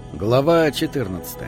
Глава 14.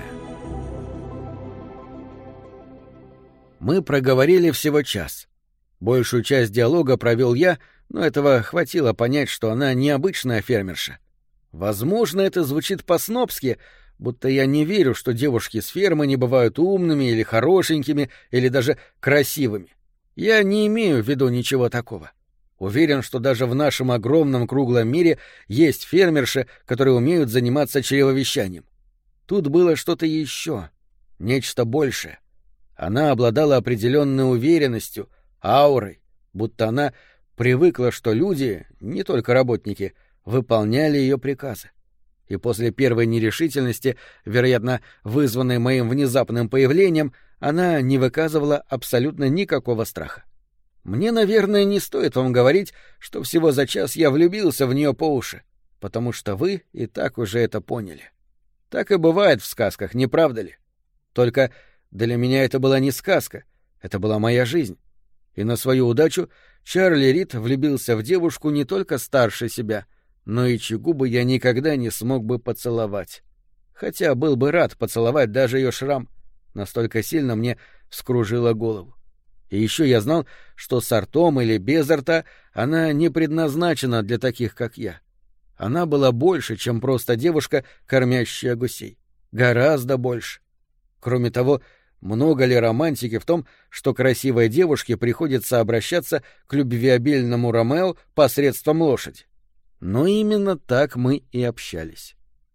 Мы проговорили всего час. Большую часть диалога провел я, но этого хватило понять, что она необычная фермерша. Возможно, это звучит по-снобски, будто я не верю, что девушки с фермы не бывают умными или хорошенькими, или даже красивыми. Я не имею в виду ничего такого. Уверен, что даже в нашем огромном круглом мире есть фермерши, которые умеют заниматься чревовещанием. Тут было что-то еще, нечто большее. Она обладала определенной уверенностью, аурой, будто она привыкла, что люди, не только работники, выполняли ее приказы. И после первой нерешительности, вероятно, вызванной моим внезапным появлением, она не выказывала абсолютно никакого страха. Мне, наверное, не стоит вам говорить, что всего за час я влюбился в нее по уши, потому что вы и так уже это поняли. Так и бывает в сказках, не правда ли? Только для меня это была не сказка, это была моя жизнь. И на свою удачу Чарли Рид влюбился в девушку не только старше себя, но и чьи губы я никогда не смог бы поцеловать. Хотя был бы рад поцеловать даже ее шрам, настолько сильно мне вскружило голову. И еще я знал, что с ртом или без рта она не предназначена для таких, как я. Она была больше, чем просто девушка, кормящая гусей. Гораздо больше. Кроме того, много ли романтики в том, что красивой девушке приходится обращаться к любвеобильному Ромео посредством лошади? Но именно так мы и общались.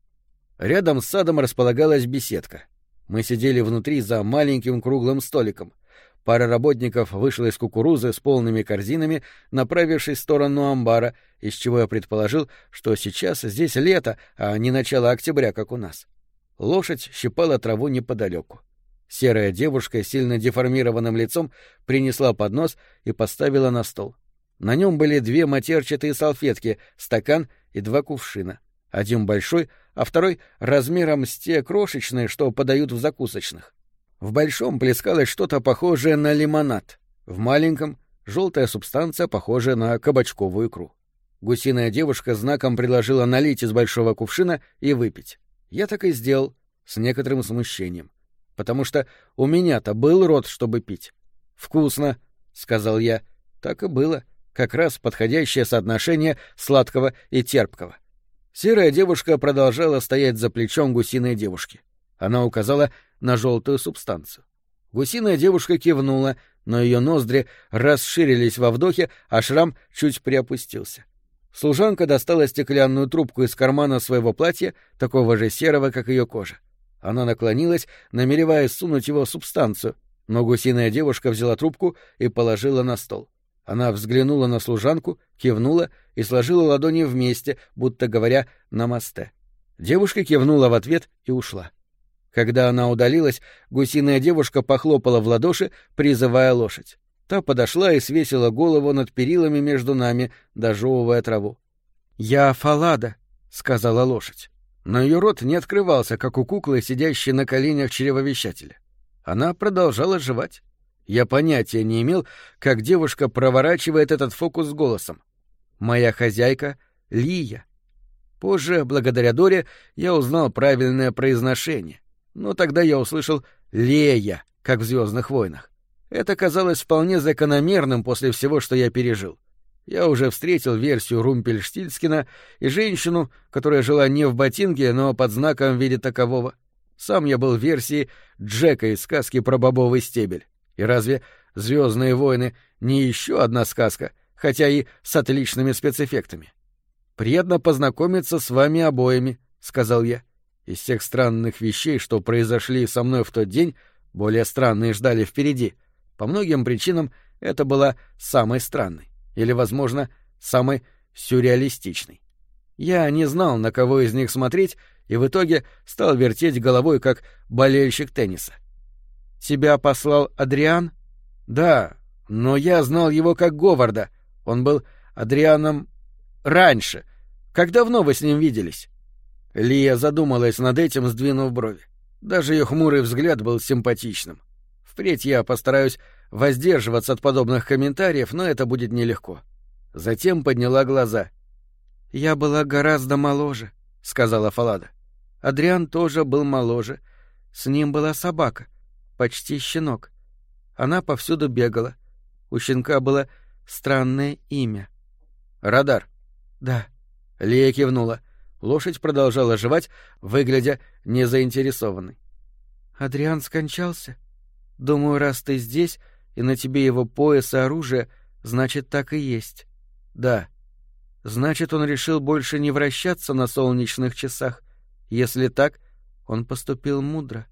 Рядом с садом располагалась беседка. Мы сидели внутри за маленьким круглым столиком. Пара работников вышла из кукурузы с полными корзинами, направившись в сторону амбара, из чего я предположил, что сейчас здесь лето, а не начало октября, как у нас. Лошадь щипала траву неподалеку. Серая девушка с сильно деформированным лицом принесла поднос и поставила на стол. На нем были 2 матерчатые салфетки, стакан и 2 кувшина. Один большой, а второй размером с те крошечные, что подают в закусочных. В большом плескалось что-то похожее на лимонад, в маленьком — желтая субстанция, похожая на кабачковую икру. Гусиная девушка знаком предложила налить из большого кувшина и выпить. Я так и сделал, с некоторым смущением, потому что у меня-то был рот, чтобы пить. «Вкусно», — сказал я. Так и было, как раз подходящее соотношение сладкого и терпкого. Серая девушка продолжала стоять за плечом гусиной девушки. Она указала на желтую субстанцию. Гусиная девушка кивнула, но ее ноздри расширились во вдохе, а шрам чуть приопустился. Служанка достала стеклянную трубку из кармана своего платья, такого же серого, как ее кожа. Она наклонилась, намереваясь сунуть его в субстанцию, но гусиная девушка взяла трубку и положила на стол. Она взглянула на служанку, кивнула и сложила ладони вместе, будто говоря «намасте». Девушка кивнула в ответ и ушла. Когда она удалилась, гусиная девушка похлопала в ладоши, призывая лошадь. Та подошла и свесила голову над перилами между нами, дожевывая траву. «Я Фалада», — сказала лошадь. Но ее рот не открывался, как у куклы, сидящей на коленях чревовещателя. Она продолжала жевать. Я понятия не имел, как девушка проворачивает этот фокус с голосом. «Моя хозяйка — Лия». Позже, благодаря Доре, я узнал правильное произношение. Но тогда я услышал «Лея», как в «Звездных войнах». Это казалось вполне закономерным после всего, что я пережил. Я уже встретил версию Румпельштильцхена и женщину, которая жила не в ботинке, но под знаком в виде такового. Сам я был в версии Джека из сказки про бобовый стебель. И разве «Звездные войны» не еще одна сказка, хотя и с отличными спецэффектами? «Приятно познакомиться с вами обоими», — сказал я. Из всех странных вещей, что произошли со мной в тот день, более странные ждали впереди. По многим причинам это была самой странной, или, возможно, самой сюрреалистичной. Я не знал, на кого из них смотреть, и в итоге стал вертеть головой, как болельщик тенниса. «Тебя послал Адриан?» «Да, но я знал его как Говарда. Он был Адрианом раньше. Как давно вы с ним виделись?» Лия задумалась над этим, сдвинув брови. Даже ее хмурый взгляд был симпатичным. Впредь я постараюсь воздерживаться от подобных комментариев, но это будет нелегко. Затем подняла глаза. «Я была гораздо моложе», — сказала Фалада. Адриан тоже был моложе. С ним была собака, почти щенок. Она повсюду бегала. У щенка было странное имя. «Радар». «Да». Лия кивнула. Лошадь продолжала жевать, выглядя незаинтересованной. «Адриан скончался? Думаю, раз ты здесь, и на тебе его пояс и оружие, значит, так и есть». «Да». «Значит, он решил больше не вращаться на солнечных часах. Если так, он поступил мудро».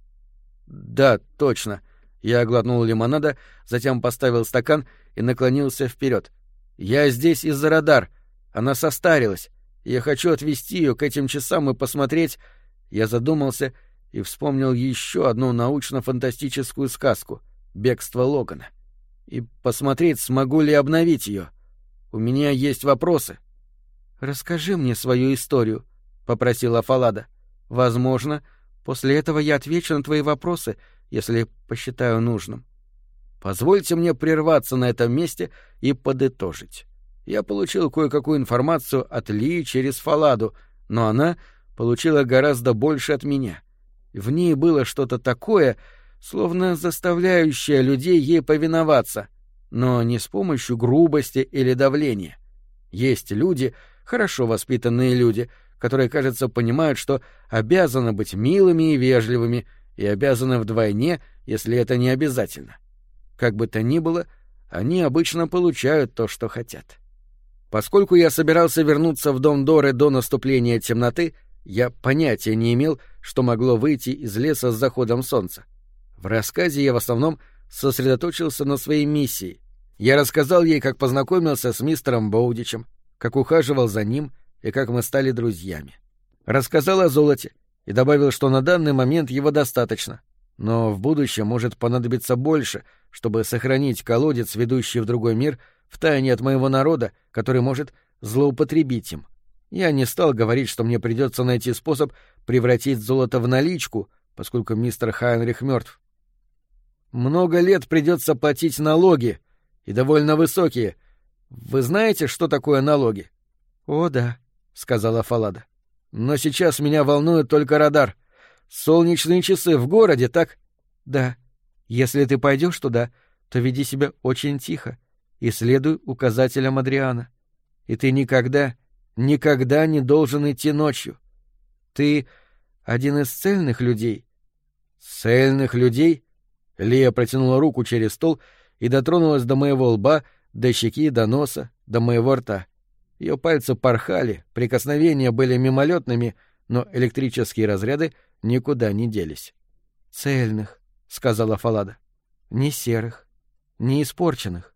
«Да, точно». Я глотнул лимонада, затем поставил стакан и наклонился вперед. «Я здесь из-за Радар. Она состарилась. Я хочу отвезти ее к этим часам и посмотреть...» Я задумался и вспомнил еще одну научно-фантастическую сказку «Бегство Логана». И посмотреть, смогу ли обновить ее. У меня есть вопросы. «Расскажи мне свою историю», — попросила Фалада. «Возможно, после этого я отвечу на твои вопросы, если посчитаю нужным». Позвольте мне прерваться на этом месте и подытожить. Я получил кое-какую информацию от Ли через Фаладу, но она получила гораздо больше от меня. В ней было что-то такое, словно заставляющее людей ей повиноваться, но не с помощью грубости или давления. Есть люди, хорошо воспитанные люди, которые, кажется, понимают, что обязаны быть милыми и вежливыми, и обязаны вдвойне, если это не обязательно. Как бы то ни было, они обычно получают то, что хотят. Поскольку я собирался вернуться в дом Доры до наступления темноты, я понятия не имел, что могло выйти из леса с заходом солнца. В рассказе я в основном сосредоточился на своей миссии. Я рассказал ей, как познакомился с мистером Боудичем, как ухаживал за ним и как мы стали друзьями. Рассказал о золоте и добавил, что на данный момент его достаточно, но в будущем может понадобиться больше, чтобы сохранить колодец, ведущий в другой мир, в тайне от моего народа, который может злоупотребить им. Я не стал говорить, что мне придется найти способ превратить золото в наличку, поскольку мистер Хайнрих мертв. Много лет придется платить налоги, и довольно высокие. Вы знаете, что такое налоги? — О, да, — сказала Фалада. — Но сейчас меня волнует только Радар. Солнечные часы в городе, так? — Да. Если ты пойдешь туда, то веди себя очень тихо и следуй указателям Адриана. И ты никогда не должен идти ночью. Ты один из цельных людей. — Цельных людей? Лия протянула руку через стол и дотронулась до моего лба, до щеки, до носа, до моего рта. Ее пальцы порхали, прикосновения были мимолетными, но электрические разряды никуда не делись. — Цельных, — сказала Фалада. — Не серых, не испорченных.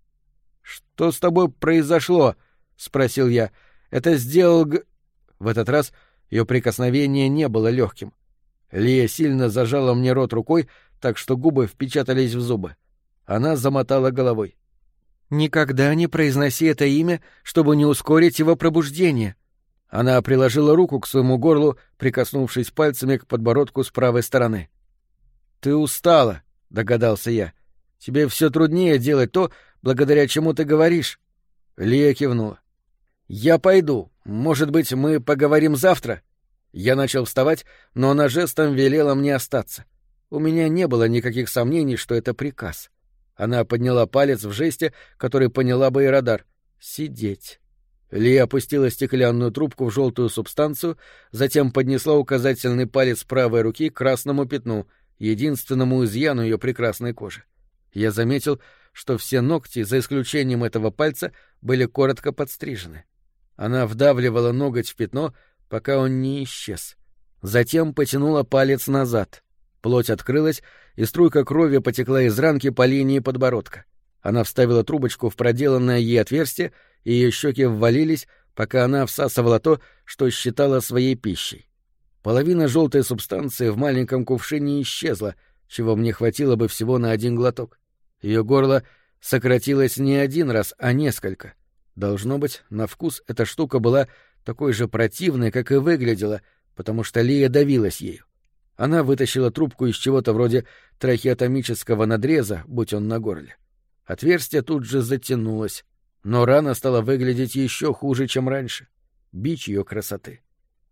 — Что с тобой произошло? — спросил я. — Это сделал В этот раз ее прикосновение не было легким. Лия сильно зажала мне рот рукой, так что губы впечатались в зубы. Она замотала головой. «Никогда не произноси это имя, чтобы не ускорить его пробуждение». Она приложила руку к своему горлу, прикоснувшись пальцами к подбородку с правой стороны. «Ты устала», — догадался я. «Тебе все труднее делать то, благодаря чему ты говоришь». Лия кивнула. «Я пойду. Может быть, мы поговорим завтра?» Я начал вставать, но она жестом велела мне остаться. У меня не было никаких сомнений, что это приказ. Она подняла палец в жесте, который поняла бы и Радар. «Сидеть». Лия опустила стеклянную трубку в желтую субстанцию, затем поднесла указательный палец правой руки к красному пятну, единственному изъяну ее прекрасной кожи. Я заметил, что все ногти, за исключением этого пальца, были коротко подстрижены. Она вдавливала ноготь в пятно, пока он не исчез. Затем потянула палец назад. Плоть открылась, и струйка крови потекла из ранки по линии подбородка. Она вставила трубочку в проделанное ей отверстие, и ее щеки ввалились, пока она всасывала то, что считала своей пищей. Половина желтой субстанции в маленьком кувшине исчезла, чего мне хватило бы всего на один глоток. Ее горло сократилось не один раз, а несколько. Должно быть, на вкус эта штука была такой же противной, как и выглядела, потому что Лия давилась ею. Она вытащила трубку из чего-то вроде трахеотомического надреза, будь он на горле. Отверстие тут же затянулось, но рана стала выглядеть еще хуже, чем раньше. Бич ее красоты.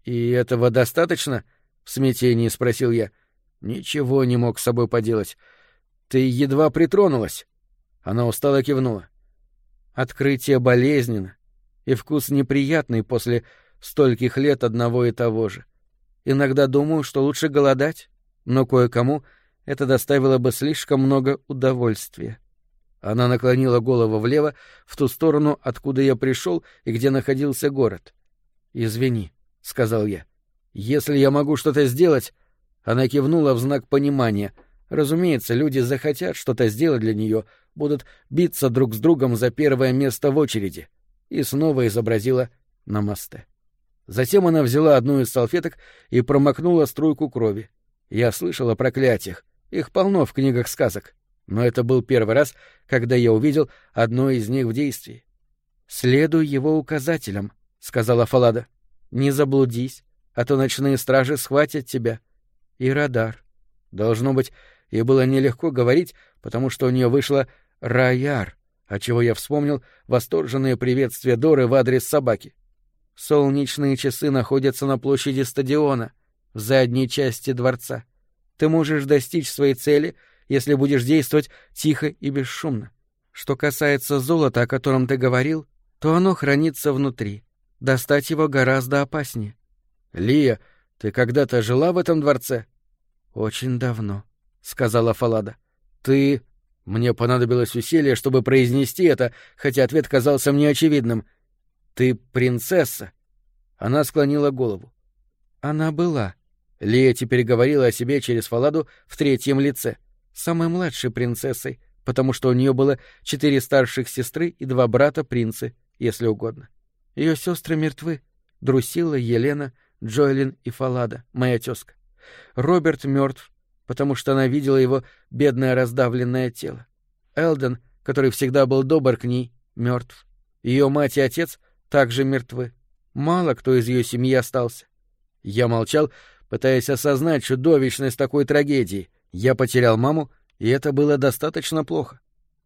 «И этого достаточно?» — в смятении спросил я. Ничего не мог с собой поделать. «Ты едва притронулась». Она устало кивнула. «Открытие болезненно, и вкус неприятный после стольких лет одного и того же. Иногда думаю, что лучше голодать, но кое-кому это доставило бы слишком много удовольствия». Она наклонила голову влево, в ту сторону, откуда я пришел и где находился город. «Извини», — сказал я. «Если я могу что-то сделать...» Она кивнула в знак понимания. Разумеется, люди захотят что-то сделать для нее, будут биться друг с другом за первое место в очереди. И снова изобразила намасте. Затем она взяла одну из салфеток и промокнула струйку крови. Я слышал о проклятиях. Их полно в книгах сказок. Но это был первый раз, когда я увидел одно из них в действии. «Следуй его указателям», — сказала Фалада. «Не заблудись, а то ночные стражи схватят тебя. И радар». Должно быть, ей было нелегко говорить, потому что у нее вышло «Раяр», отчего я вспомнил восторженные приветствия Доры в адрес собаки. «Солнечные часы находятся на площади стадиона, в задней части дворца. Ты можешь достичь своей цели, если будешь действовать тихо и бесшумно. Что касается золота, о котором ты говорил, то оно хранится внутри. Достать его гораздо опаснее». «Лия, ты когда-то жила в этом дворце?» «Очень давно», — сказала Фалада. «Ты...» Мне понадобилось усилие, чтобы произнести это, хотя ответ казался мне очевидным. «Ты принцесса?» Она склонила голову. «Она была». Лия теперь говорила о себе через Фаладу в третьем лице. Самой младшей принцессой, потому что у нее было 4 старших сестры и 2 брата-принцы, если угодно. Ее сестры мертвы. Друсилла, Елена, Джоэлин и Фалада, моя тезка. Роберт мертв, потому что она видела его бедное раздавленное тело. Элден, который всегда был добр к ней, мертв. Ее мать и отец также мертвы. Мало кто из ее семьи остался. Я молчал, пытаясь осознать чудовищность такой трагедии. Я потерял маму, и это было достаточно плохо.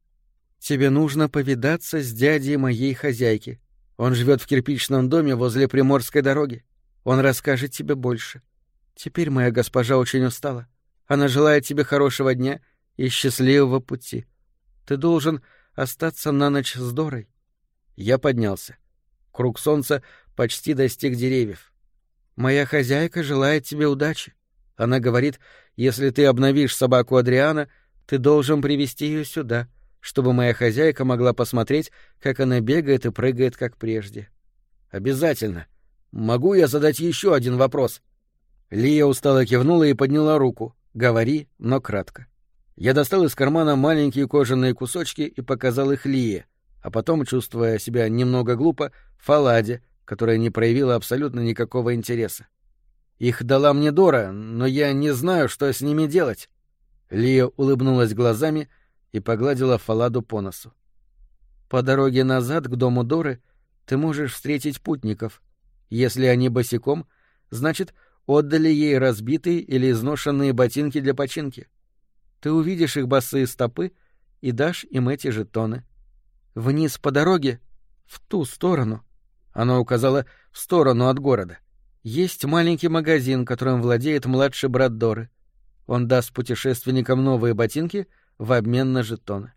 «Тебе нужно повидаться с дядей моей хозяйки. Он живет в кирпичном доме возле Приморской дороги. Он расскажет тебе больше. Теперь моя госпожа очень устала. Она желает тебе хорошего дня и счастливого пути. Ты должен остаться на ночь с Дорой». Я поднялся. Круг солнца почти достиг деревьев. «Моя хозяйка желает тебе удачи. Она говорит, если ты обновишь собаку Адриана, ты должен привести ее сюда, чтобы моя хозяйка могла посмотреть, как она бегает и прыгает, как прежде». «Обязательно. Могу я задать еще один вопрос?» Лия устало кивнула и подняла руку. «Говори, но кратко». Я достал из кармана маленькие кожаные кусочки и показал их Лие, а потом, чувствуя себя немного глупо, Фаладе, которая не проявила абсолютно никакого интереса. «Их дала мне Дора, но я не знаю, что с ними делать». Лия улыбнулась глазами и погладила Фаладу по носу. «По дороге назад к дому Доры ты можешь встретить путников. Если они босиком, значит, отдали ей разбитые или изношенные ботинки для починки. Ты увидишь их босые стопы и дашь им эти жетоны. Вниз по дороге, в ту сторону», — она указала в сторону от города, — «есть маленький магазин, которым владеет младший брат Доры. Он даст путешественникам новые ботинки в обмен на жетоны».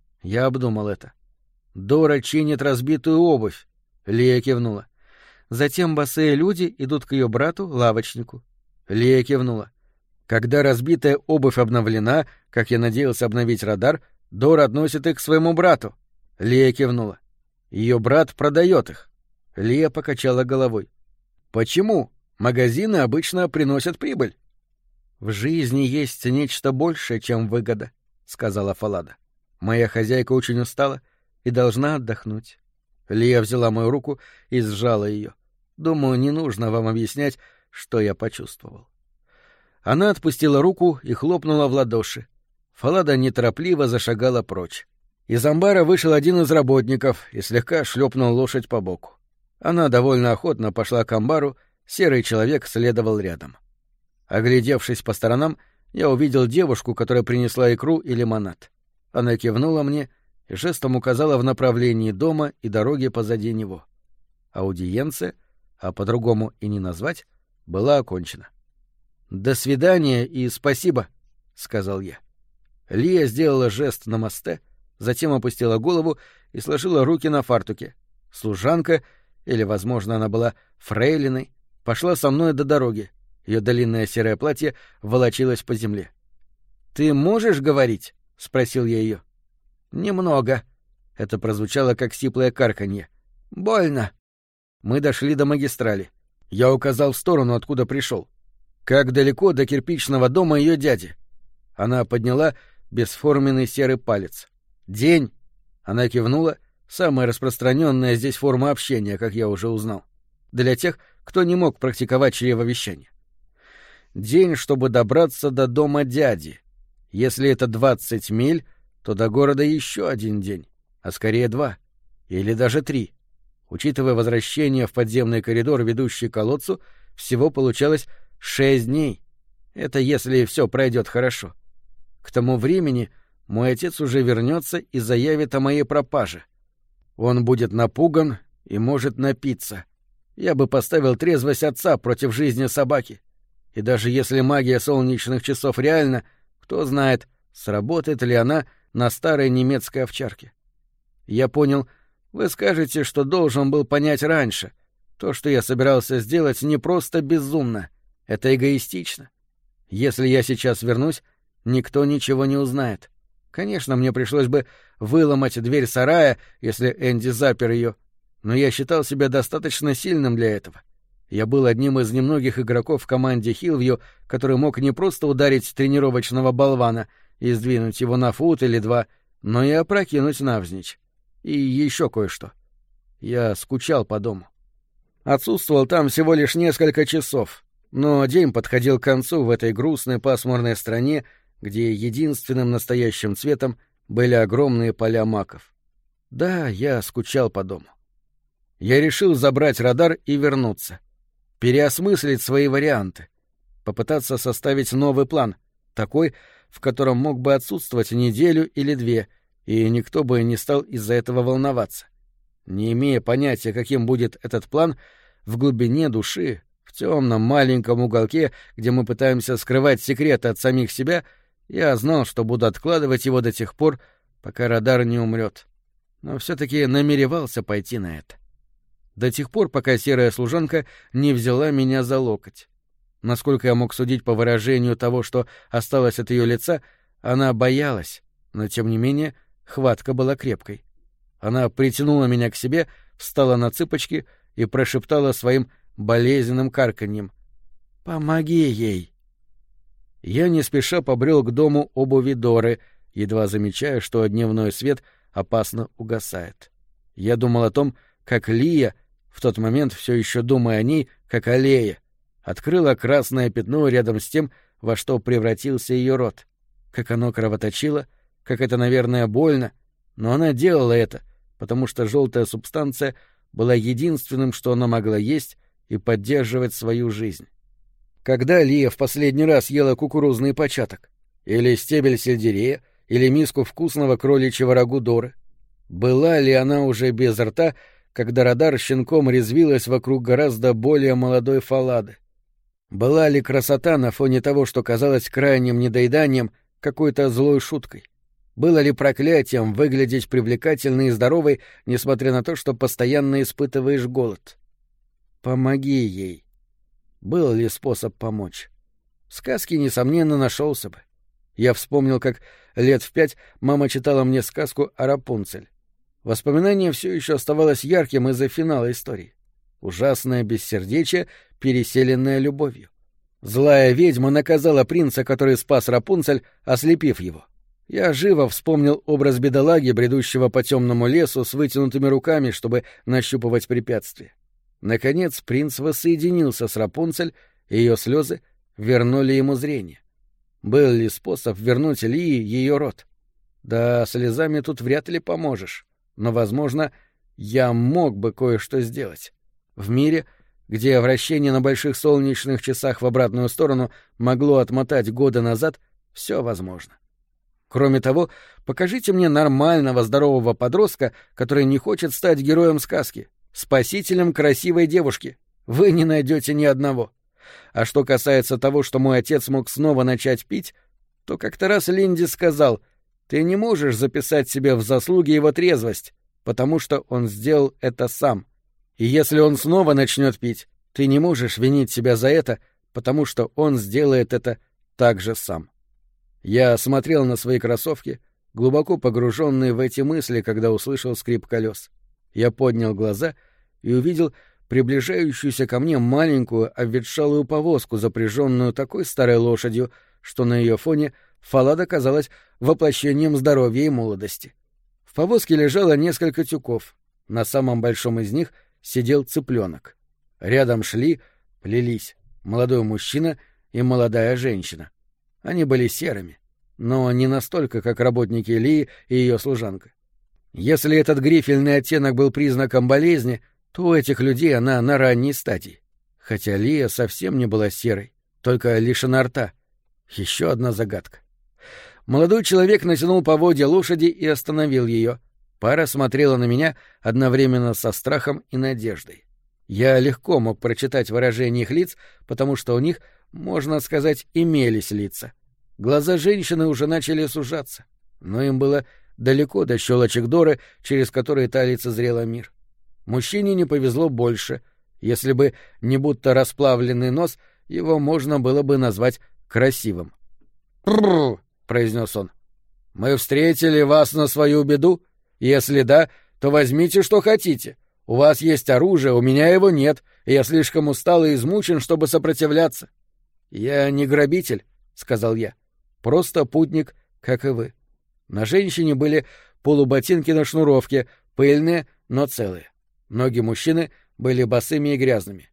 Я обдумал это. «Дора чинит разбитую обувь», — Лия кивнула. «Затем босые люди идут к ее брату, лавочнику». Лия кивнула. «Когда разбитая обувь обновлена, как я надеялся обновить радар, Дора относит их к своему брату». Лия кивнула. «Ее брат продает их». Лия покачала головой. «Почему? Магазины обычно приносят прибыль». «В жизни есть нечто большее, чем выгода», — сказала Фалада. «Моя хозяйка очень устала и должна отдохнуть». Лия взяла мою руку и сжала ее. Думаю, не нужно вам объяснять, что я почувствовал. Она отпустила руку и хлопнула в ладоши. Фалада неторопливо зашагала прочь. Из амбара вышел один из работников и слегка шлепнул лошадь по боку. Она довольно охотно пошла к амбару, серый человек следовал рядом. Оглядевшись по сторонам, я увидел девушку, которая принесла икру и лимонад. Она кивнула мне и жестом указала в направлении дома и дороги позади него. Аудиенция, а по-другому и не назвать, была окончена. «До свидания и спасибо», — сказал я. Лия сделала жест намасте, затем опустила голову и сложила руки на фартуке. Служанка, или, возможно, она была фрейлиной, пошла со мной до дороги. Ее длинное серое платье волочилось по земле. «Ты можешь говорить?» — спросил я ее. «Немного». Это прозвучало как сиплое карканье. «Больно». Мы дошли до магистрали. Я указал в сторону, откуда пришел. Как далеко до кирпичного дома ее дяди? Она подняла бесформенный серый палец. «День!» Она кивнула. Самая распространенная здесь форма общения, как я уже узнал. Для тех, кто не мог практиковать чревовещание. День, чтобы добраться до дома дяди. Если это 20 миль, то до города еще один день, а скорее 2. Или даже 3. Учитывая возвращение в подземный коридор, ведущий к колодцу, всего получалось 6 дней. Это если все пройдет хорошо. К тому времени мой отец уже вернется и заявит о моей пропаже. Он будет напуган и может напиться. Я бы поставил трезвость отца против жизни собаки. И даже если магия солнечных часов реальна, кто знает, сработает ли она на старой немецкой овчарке. Я понял, вы скажете, что должен был понять раньше. То, что я собирался сделать, не просто безумно. Это эгоистично. Если я сейчас вернусь, никто ничего не узнает. Конечно, мне пришлось бы выломать дверь сарая, если Энди запер ее, но я считал себя достаточно сильным для этого. Я был одним из немногих игроков в команде Хиллвью, который мог не просто ударить тренировочного болвана и сдвинуть его на фут или 2, но и опрокинуть навзничь. И еще кое-что. Я скучал по дому. Отсутствовал там всего лишь несколько часов, но день подходил к концу в этой грустной пасмурной стране, где единственным настоящим цветом были огромные поля маков. Да, я скучал по дому. Я решил забрать радар и вернуться. Переосмыслить свои варианты. Попытаться составить новый план, такой, в котором мог бы отсутствовать неделю или 2, и никто бы не стал из-за этого волноваться. Не имея понятия, каким будет этот план, в глубине души, в темном маленьком уголке, где мы пытаемся скрывать секреты от самих себя, я знал, что буду откладывать его до тех пор, пока радар не умрет. Но все-таки намеревался пойти на это. До тех пор, пока серая служанка не взяла меня за локоть. Насколько я мог судить по выражению того, что осталось от ее лица, она боялась, но, тем не менее, хватка была крепкой. Она притянула меня к себе, встала на цыпочки и прошептала своим болезненным карканьем: «Помоги ей!» Я не спеша побрел к дому обуви Доры, едва замечая, что дневной свет опасно угасает. Я думал о том, как Лия, в тот момент все еще думая о ней, как о Лее, открыла красное пятно рядом с тем, во что превратился ее рот. Как оно кровоточило, как это, наверное, больно, но она делала это, потому что желтая субстанция была единственным, что она могла есть и поддерживать свою жизнь. Когда Лия в последний раз ела кукурузный початок? Или стебель сельдерея? Или миску вкусного кроличьего рагу Доры? Была ли она уже без рта, когда радар щенком резвилась вокруг гораздо более молодой Фаллады? Была ли красота на фоне того, что казалось крайним недоеданием, какой-то злой шуткой? Было ли проклятием выглядеть привлекательной и здоровой, несмотря на то, что постоянно испытываешь голод? Помоги ей. Был ли способ помочь? В сказке, несомненно, нашелся бы. Я вспомнил, как лет в 5 мама читала мне сказку о Рапунцель. Воспоминание все еще оставалось ярким из-за финала истории. Ужасное бессердечие, переселенное любовью. Злая ведьма наказала принца, который спас Рапунцель, ослепив его. Я живо вспомнил образ бедолаги, бредущего по темному лесу с вытянутыми руками, чтобы нащупывать препятствия. Наконец принц воссоединился с Рапунцель, и ее слезы вернули ему зрение. Был ли способ вернуть Лии ее рот? Да, слезами тут вряд ли поможешь. Но, возможно, я мог бы кое-что сделать. В мире, где вращение на больших солнечных часах в обратную сторону могло отмотать годы назад, все возможно. Кроме того, покажите мне нормального здорового подростка, который не хочет стать героем сказки, спасителем красивой девушки. Вы не найдете ни одного. А что касается того, что мой отец мог снова начать пить, то как-то раз Линди сказал: «Ты не можешь записать себе в заслуги его трезвость, потому что он сделал это сам. И если он снова начнет пить, ты не можешь винить себя за это, потому что он сделает это так же сам». Я смотрел на свои кроссовки, глубоко погруженный в эти мысли, когда услышал скрип колес. Я поднял глаза и увидел приближающуюся ко мне маленькую обветшалую повозку, запряженную такой старой лошадью, что на ее фоне Фаллада казалась воплощением здоровья и молодости. В повозке лежало несколько тюков. На самом большом из них сидел цыпленок. Рядом плелись молодой мужчина и молодая женщина. Они были серыми, но не настолько, как работники Лии и ее служанка. Если этот грифельный оттенок был признаком болезни, то у этих людей она на ранней стадии. Хотя Лия совсем не была серой, только лишена рта. Еще одна загадка. Молодой человек натянул поводья лошади и остановил ее. Пара смотрела на меня одновременно со страхом и надеждой. Я легко мог прочитать выражение их лиц, потому что у них, можно сказать, имелись лица. Глаза женщины уже начали сужаться, но им было далеко до щелочек Доры, через которые та лицезрела мир. Мужчине не повезло больше. Если бы не будто расплавленный нос, его можно было бы назвать красивым. «Прррр!» — произнес он. «Мы встретили вас на свою беду? Если да, то возьмите, что хотите. У вас есть оружие, у меня его нет, и я слишком устал и измучен, чтобы сопротивляться». «Я не грабитель», — сказал я. «Просто путник, как и вы». На женщине были полуботинки на шнуровке, пыльные, но целые. Ноги мужчины были босыми и грязными.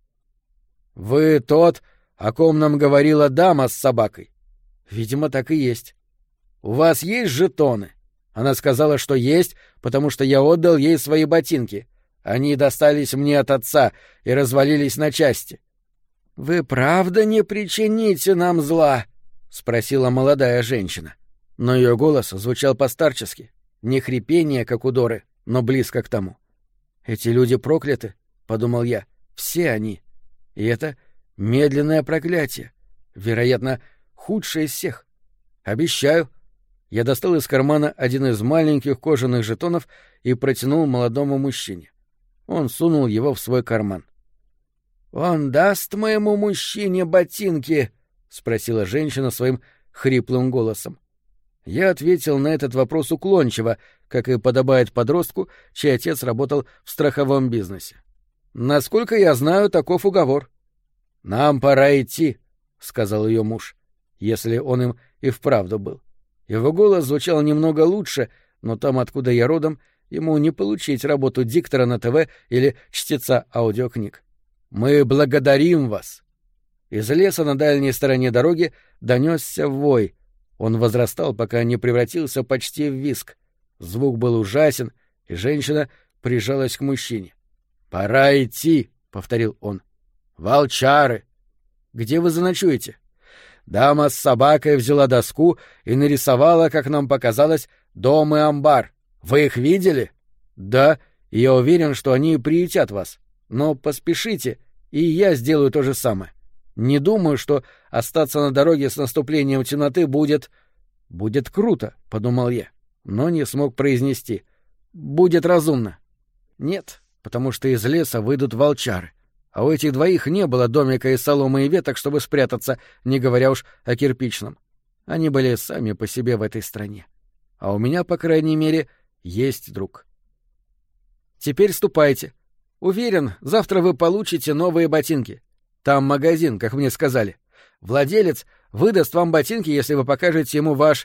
«Вы тот, о ком нам говорила дама с собакой?» «Видимо, так и есть». «У вас есть жетоны?» Она сказала, что есть, потому что я отдал ей свои ботинки. Они достались мне от отца и развалились на части. «Вы правда не причините нам зла?» — спросила молодая женщина. Но ее голос звучал постарчески. Не хрипение, как у Доры, но близко к тому. «Эти люди прокляты», — подумал я, — «все они. И это медленное проклятие, вероятно, худшее из всех. Обещаю». Я достал из кармана один из маленьких кожаных жетонов и протянул молодому мужчине. Он сунул его в свой карман. «Он даст моему мужчине ботинки?» — спросила женщина своим хриплым голосом. Я ответил на этот вопрос уклончиво, как и подобает подростку, чей отец работал в страховом бизнесе. «Насколько я знаю, таков уговор». «Нам пора идти», — сказал ее муж, если он им и вправду был. Его голос звучал немного лучше, но там, откуда я родом, ему не получить работу диктора на ТВ или чтеца аудиокниг. «Мы благодарим вас!» Из леса на дальней стороне дороги донесся вой. Он возрастал, пока не превратился почти в визг. Звук был ужасен, и женщина прижалась к мужчине. «Пора идти», — повторил он. «Волчары!» «Где вы заночуете?» Дама с собакой взяла доску и нарисовала, как нам показалось, дом и амбар. Вы их видели? Да, и я уверен, что они приютят вас. Но поспешите, и я сделаю то же самое. Не думаю, что остаться на дороге с наступлением темноты будет круто, — подумал я, но не смог произнести. Будет разумно. Нет, потому что из леса выйдут волчары. А у этих двоих не было домика из соломы и веток, чтобы спрятаться, не говоря уж о кирпичном. Они были сами по себе в этой стране. А у меня, по крайней мере, есть друг. Теперь ступайте. Уверен, завтра вы получите новые ботинки. Там магазин, как мне сказали. Владелец выдаст вам ботинки, если вы покажете ему ваш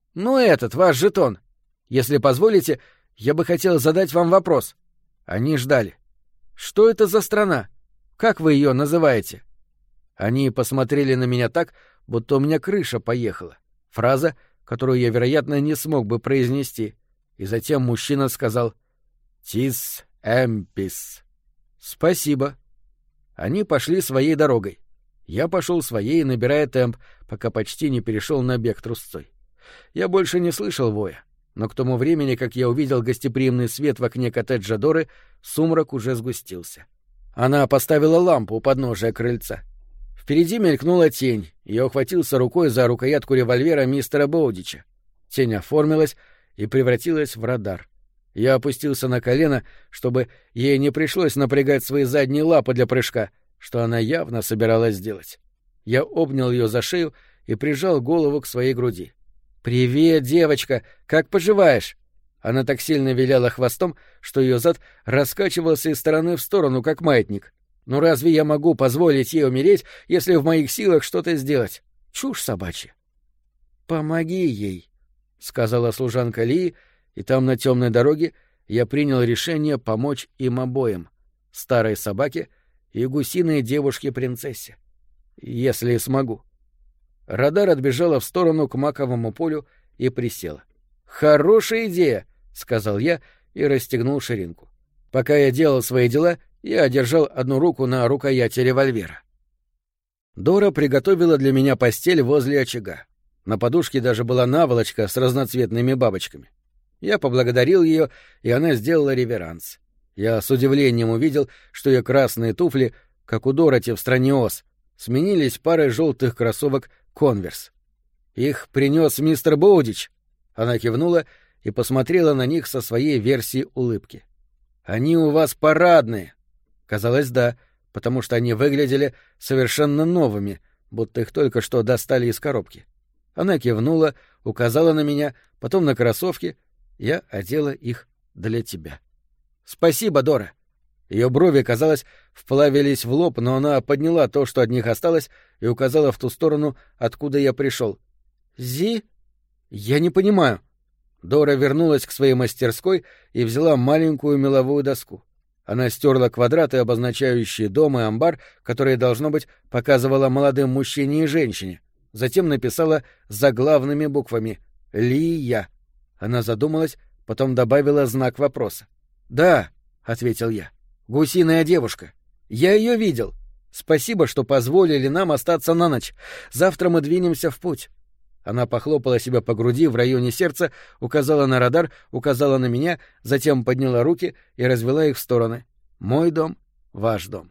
жетон. Если позволите, я бы хотел задать вам вопрос. Они ждали. Что это за страна? Как вы ее называете? Они посмотрели на меня так, будто у меня крыша поехала. Фраза, которую я, вероятно, не смог бы произнести. И затем мужчина сказал «Тис эмпис». «Спасибо». Они пошли своей дорогой. Я пошел своей, набирая темп, пока почти не перешел на бег трусцой. Я больше не слышал воя, но к тому времени, как я увидел гостеприимный свет в окне коттеджа Доры, сумрак уже сгустился. Она поставила лампу у подножия крыльца. Впереди мелькнула тень, и я ухватился рукой за рукоятку револьвера мистера Боудича. Тень оформилась и превратилась в радар. Я опустился на колено, чтобы ей не пришлось напрягать свои задние лапы для прыжка, что она явно собиралась сделать. Я обнял ее за шею и прижал голову к своей груди. «Привет, девочка! Как поживаешь?» Она так сильно виляла хвостом, что ее зад раскачивался из стороны в сторону, как маятник. «Ну разве я могу позволить ей умереть, если в моих силах что-то сделать? Чушь собачья!» «Помоги ей», — сказала служанка Лии, и там на темной дороге я принял решение помочь им обоим — старой собаке и гусиной девушке-принцессе. Если смогу. Радар отбежала в сторону к маковому полю и присела. «Хорошая идея», — сказал я и расстегнул ширинку. Пока я делал свои дела, я одержал одну руку на рукояти револьвера. Дора приготовила для меня постель возле очага. На подушке даже была наволочка с разноцветными бабочками. Я поблагодарил ее, и она сделала реверанс. Я с удивлением увидел, что ее красные туфли, как у Дороти в «Стране Оз», сменились парой желтых кроссовок «Конверс». «Их принес мистер Боудич». Она кивнула и посмотрела на них со своей версии улыбки. «Они у вас парадные». Казалось, да, потому что они выглядели совершенно новыми, будто их только что достали из коробки. Она кивнула, указала на меня, потом на кроссовки. Я одела их для тебя. «Спасибо, Дора». Ее брови, казалось, вплавились в лоб, но она подняла то, что от них осталось, и указала в ту сторону, откуда я пришел. «Зи? Я не понимаю». Дора вернулась к своей мастерской и взяла маленькую меловую доску. Она стерла квадраты, обозначающие дом и амбар, которые, должно быть, показывала молодым мужчине и женщине. Затем написала заглавными буквами «Лия». Она задумалась, потом добавила знак вопроса. «Да», — ответил я, — «гусиная девушка. Я ее видел. Спасибо, что позволили нам остаться на ночь. Завтра мы двинемся в путь». Она похлопала себя по груди в районе сердца, указала на радар, указала на меня, затем подняла руки и развела их в стороны. «Мой дом, ваш дом».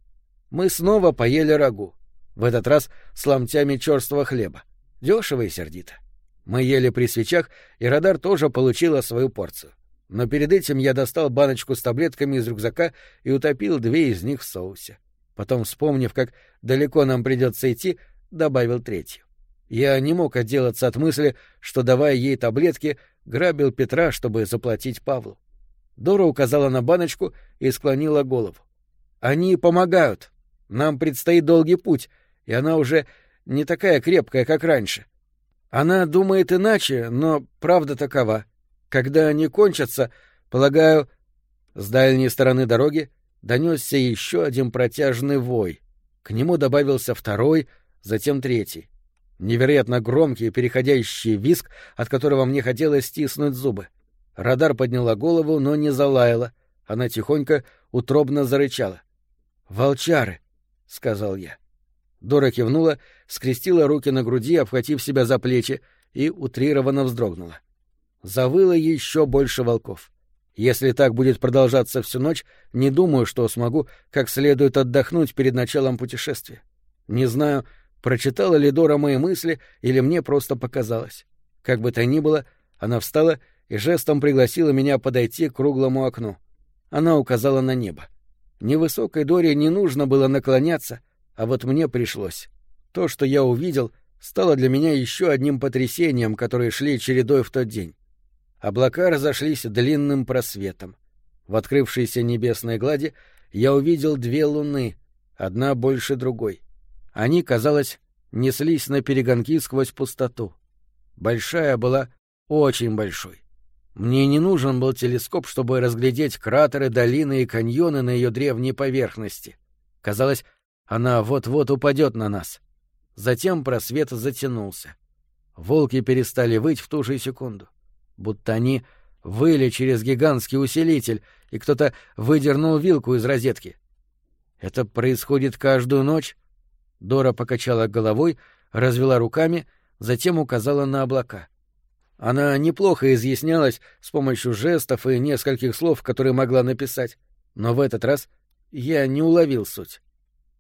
Мы снова поели рагу. В этот раз с ломтями черствого хлеба. Дешево и сердито. Мы ели при свечах, и радар тоже получила свою порцию. Но перед этим я достал баночку с таблетками из рюкзака и утопил 2 из них в соусе. Потом, вспомнив, как далеко нам придется идти, добавил 3. Я не мог отделаться от мысли, что, давая ей таблетки, грабил Петра, чтобы заплатить Павлу. Дора указала на баночку и склонила голову. «Они помогают. Нам предстоит долгий путь, и она уже не такая крепкая, как раньше. Она думает иначе, но правда такова. Когда они кончатся, полагаю...» С дальней стороны дороги донесся еще один протяжный вой. К нему добавился 2, затем 3. Невероятно громкий, переходящий визг, от которого мне хотелось стиснуть зубы. Радар подняла голову, но не залаяла. Она тихонько, утробно зарычала. «Волчары», — сказал я. Дора кивнула, скрестила руки на груди, обхватив себя за плечи, и утрированно вздрогнула. Завыло еще больше волков. Если так будет продолжаться всю ночь, не думаю, что смогу как следует отдохнуть перед началом путешествия. Не знаю, прочитала ли Дора мои мысли, или мне просто показалось. Как бы то ни было, она встала и жестом пригласила меня подойти к круглому окну. Она указала на небо. Невысокой Доре не нужно было наклоняться, а вот мне пришлось. То, что я увидел, стало для меня еще одним потрясением, которые шли чередой в тот день. Облака разошлись длинным просветом. В открывшейся небесной глади я увидел 2 луны, одна больше другой. Они, казалось, неслись на перегонки сквозь пустоту. Большая была очень большой. Мне не нужен был телескоп, чтобы разглядеть кратеры, долины и каньоны на ее древней поверхности. Казалось, она вот-вот упадет на нас. Затем просвет затянулся. Волки перестали выть в ту же секунду. Будто они выли через гигантский усилитель, и кто-то выдернул вилку из розетки. «Это происходит каждую ночь?» Дора покачала головой, развела руками, затем указала на облака. Она неплохо изъяснялась с помощью жестов и нескольких слов, которые могла написать, но в этот раз я не уловил суть.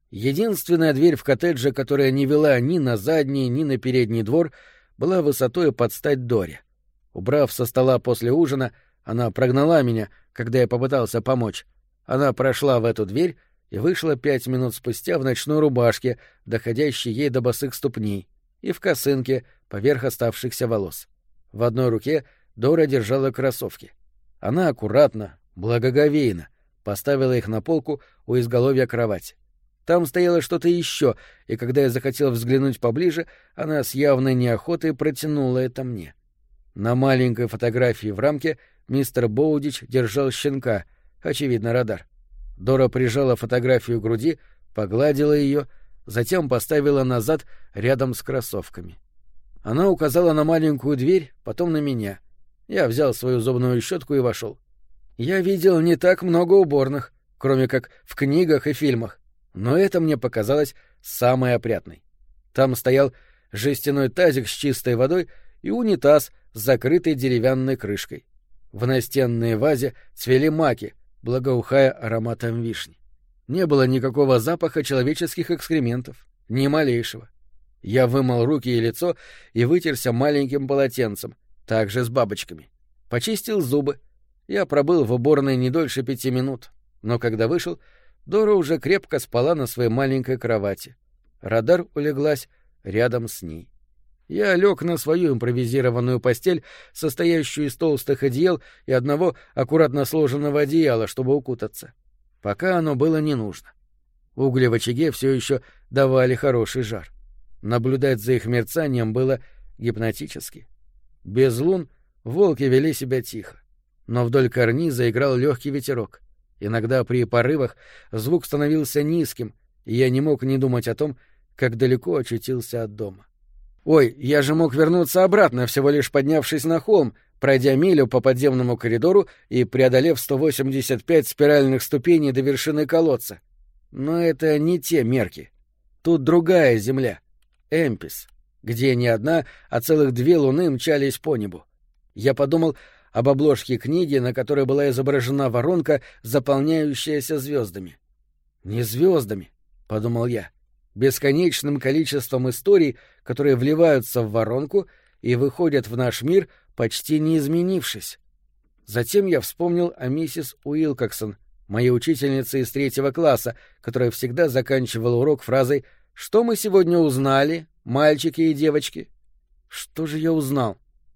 Единственная дверь в коттедже, которая не вела ни на задний, ни на передний двор, была высотой под стать Доре. Убрав со стола после ужина, она прогнала меня, когда я попытался помочь. Она прошла в эту дверь и вышла 5 минут спустя в ночной рубашке, доходящей ей до босых ступней, и в косынке поверх оставшихся волос. В одной руке Дора держала кроссовки. Она аккуратно, благоговейно поставила их на полку у изголовья кровати. Там стояло что-то еще, и когда я захотел взглянуть поближе, она с явной неохотой протянула это мне. На маленькой фотографии в рамке мистер Боудич держал щенка, очевидно, Радар. Дора прижала фотографию к груди, погладила ее, затем поставила назад рядом с кроссовками. Она указала на маленькую дверь, потом на меня. Я взял свою зубную щетку и вошел. Я видел не так много уборных, кроме как в книгах и фильмах, но это мне показалось самой опрятной. Там стоял жестяной тазик с чистой водой и унитаз с закрытой деревянной крышкой. В настенной вазе цвели маки, благоухая ароматом вишни. Не было никакого запаха человеческих экскрементов, ни малейшего. Я вымыл руки и лицо и вытерся маленьким полотенцем, также с бабочками. Почистил зубы. Я пробыл в уборной не дольше 5 минут, но когда вышел, Дора уже крепко спала на своей маленькой кровати. Радар улеглась рядом с ней. Я лег на свою импровизированную постель, состоящую из толстых одеял и одного аккуратно сложенного одеяла, чтобы укутаться. Пока оно было не нужно. Угли в очаге все еще давали хороший жар. Наблюдать за их мерцанием было гипнотически. Без лун волки вели себя тихо, но вдоль карниза играл легкий ветерок. Иногда при порывах звук становился низким, и я не мог не думать о том, как далеко очутился от дома. Ой, я же мог вернуться обратно, всего лишь поднявшись на холм, пройдя милю по подземному коридору и преодолев 185 спиральных ступеней до вершины колодца. Но это не те мерки. Тут другая земля — Эмпис, где не одна, а целых 2 луны мчались по небу. Я подумал об обложке книги, на которой была изображена воронка, заполняющаяся звездами. «Не звездами», — подумал я, — «бесконечным количеством историй, которые вливаются в воронку и выходят в наш мир, почти не изменившись». Затем я вспомнил о миссис Уилкоксон, моей учительнице из 3 класса, которая всегда заканчивала урок фразой «Что мы сегодня узнали, мальчики и девочки?» Что же я узнал?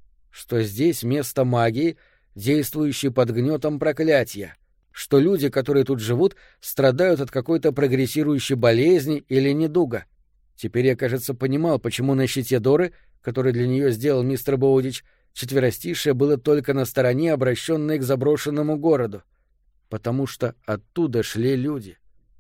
Что здесь место магии, действующей под гнетом проклятия, что люди, которые тут живут, страдают от какой-то прогрессирующей болезни или недуга. Теперь я, кажется, понимал, почему на щите Доры, который для нее сделал мистер Боудич, четверостишее было только на стороне, обращенной к заброшенному городу. Потому что оттуда шли люди.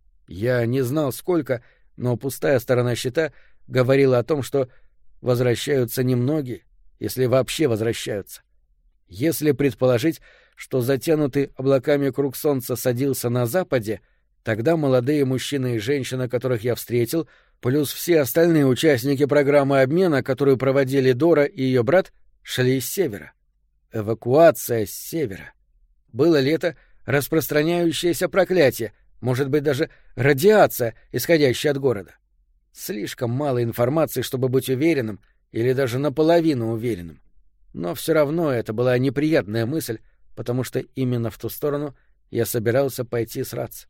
Я не знал, сколько, но пустая сторона щита говорила о том, что возвращаются немногие, если вообще возвращаются. Если предположить, что затянутый облаками круг солнца садился на западе, тогда молодые мужчины и женщины, которых я встретил, плюс все остальные участники программы обмена, которую проводили Дора и ее брат, шли с севера. Эвакуация с севера. Было ли это распространяющееся проклятие, может быть, даже радиация, исходящая от города? Слишком мало информации, чтобы быть уверенным, или даже наполовину уверенным. Но все равно это была неприятная мысль, потому что именно в ту сторону я собирался пойти сраться.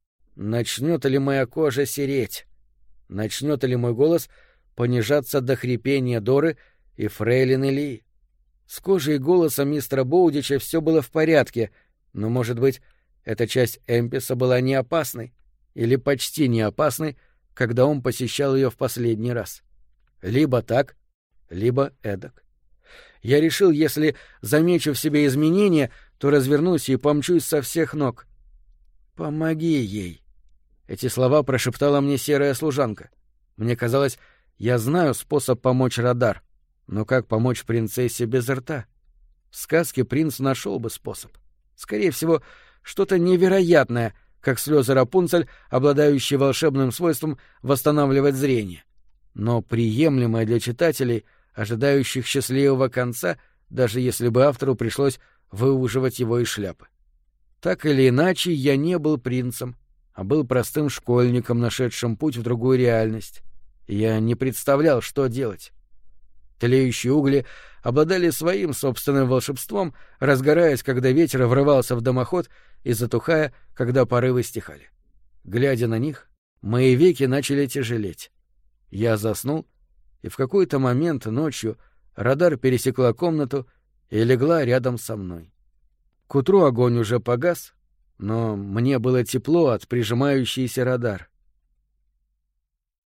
Начнет ли моя кожа сереть? Начнет ли мой голос понижаться до хрипения Доры и фрейлины Ли? С кожей и голосом мистера Боудича все было в порядке, но, может быть, эта часть Эмписа была не опасной, или почти не опасной, когда он посещал ее в последний раз. Либо так, либо эдак. Я решил, если замечу в себе изменения, то развернусь и помчусь со всех ног. «Помоги ей!» Эти слова прошептала мне серая служанка. Мне казалось, я знаю способ помочь Радар, но как помочь принцессе без рта? В сказке принц нашел бы способ. Скорее всего, что-то невероятное, как слезы Рапунцель, обладающие волшебным свойством восстанавливать зрение. Но приемлемое для читателей, ожидающих счастливого конца, даже если бы автору пришлось выуживать его из шляпы. Так или иначе, я не был принцем, а был простым школьником, нашедшим путь в другую реальность. И я не представлял, что делать. Тлеющие угли обладали своим собственным волшебством, разгораясь, когда ветер врывался в дымоход, и затухая, когда порывы стихали. Глядя на них, мои веки начали тяжелеть. Я заснул, и в какой-то момент ночью радар пересекла комнату и легла рядом со мной. К утру огонь уже погас, но мне было тепло от прижимающейся радар.